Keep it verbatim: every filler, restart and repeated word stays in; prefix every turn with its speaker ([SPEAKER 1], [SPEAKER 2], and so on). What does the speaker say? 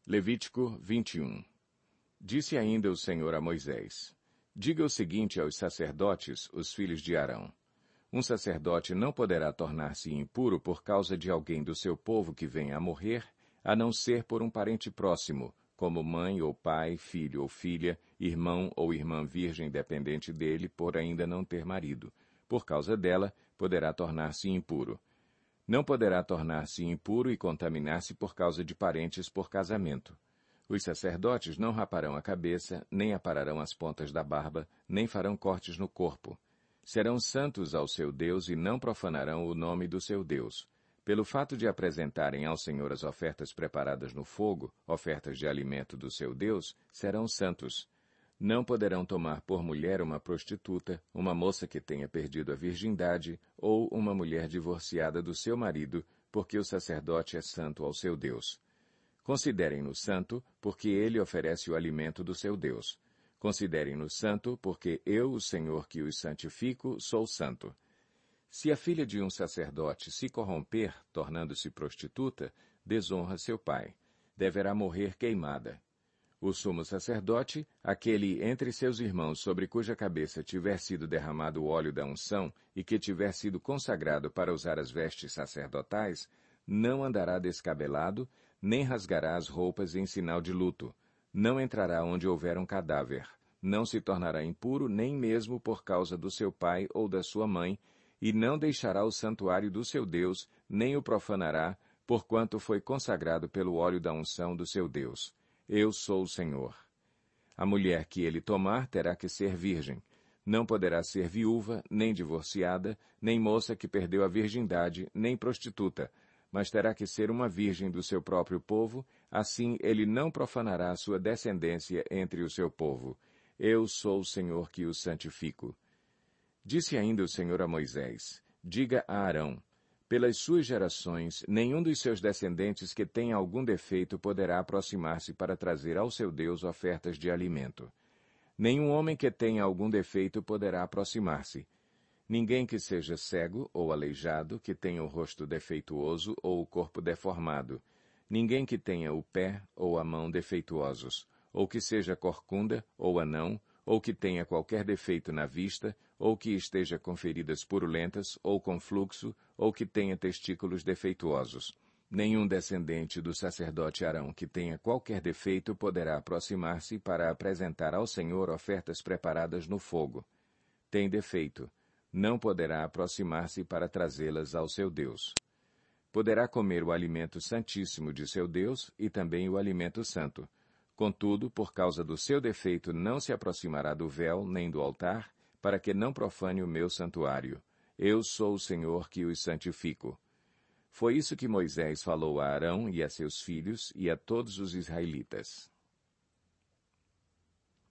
[SPEAKER 1] Levítico vinte e um. Disse ainda o Senhor a Moisés: Diga o seguinte aos sacerdotes, os filhos de Arão. Um sacerdote não poderá tornar-se impuro por causa de alguém do seu povo que venha a morrer, a não ser por um parente próximo, como mãe ou pai, filho ou filha, irmão ou irmã virgem dependente dele por ainda não ter marido. Por causa dela, poderá tornar-se impuro. Não poderá tornar-se impuro e contaminar-se por causa de parentes por casamento. Os sacerdotes não raparão a cabeça, nem apararão as pontas da barba, nem farão cortes no corpo. Serão santos ao seu Deus e não profanarão o nome do seu Deus. Pelo fato de apresentarem ao Senhor as ofertas preparadas no fogo, ofertas de alimento do seu Deus, serão santos. Não poderão tomar por mulher uma prostituta, uma moça que tenha perdido a virgindade, ou uma mulher divorciada do seu marido, porque o sacerdote é santo ao seu Deus. Considerem-no santo, porque ele oferece o alimento do seu Deus. Considerem-no santo, porque eu, o Senhor que os santifico, sou santo. Se a filha de um sacerdote se corromper, tornando-se prostituta, desonra seu pai. Deverá morrer queimada. O sumo sacerdote, aquele entre seus irmãos sobre cuja cabeça tiver sido derramado o óleo da unção e que tiver sido consagrado para usar as vestes sacerdotais, não andará descabelado, nem rasgará as roupas em sinal de luto. Não entrará onde houver um cadáver. Não se tornará impuro nem mesmo por causa do seu pai ou da sua mãe, e não deixará o santuário do seu Deus, nem o profanará, porquanto foi consagrado pelo óleo da unção do seu Deus. Eu sou o Senhor. A mulher que ele tomar terá que ser virgem. Não poderá ser viúva, nem divorciada, nem moça que perdeu a virgindade, nem prostituta, mas terá que ser uma virgem do seu próprio povo, assim ele não profanará a sua descendência entre o seu povo. Eu sou o Senhor que o santifico. Disse ainda o Senhor a Moisés: Diga a Arão: Pelas suas gerações, nenhum dos seus descendentes que tenha algum defeito poderá aproximar-se para trazer ao seu Deus ofertas de alimento. Nenhum homem que tenha algum defeito poderá aproximar-se. Ninguém que seja cego ou aleijado, que tenha o rosto defeituoso ou o corpo deformado. Ninguém que tenha o pé ou a mão defeituosos, ou que seja corcunda ou anão, ou que tenha qualquer defeito na vista, ou que esteja com feridas purulentas, ou com fluxo, ou que tenha testículos defeituosos. Nenhum descendente do sacerdote Arão que tenha qualquer defeito poderá aproximar-se para apresentar ao Senhor ofertas preparadas no fogo. Tem defeito. Não poderá aproximar-se para trazê-las ao seu Deus. Poderá comer o alimento santíssimo de seu Deus e também o alimento santo. Contudo, por causa do seu defeito, não se aproximará do véu nem do altar, para que não profane o meu santuário. Eu sou o Senhor que os santifico. Foi isso que Moisés falou a Arão e a seus filhos e a todos os israelitas.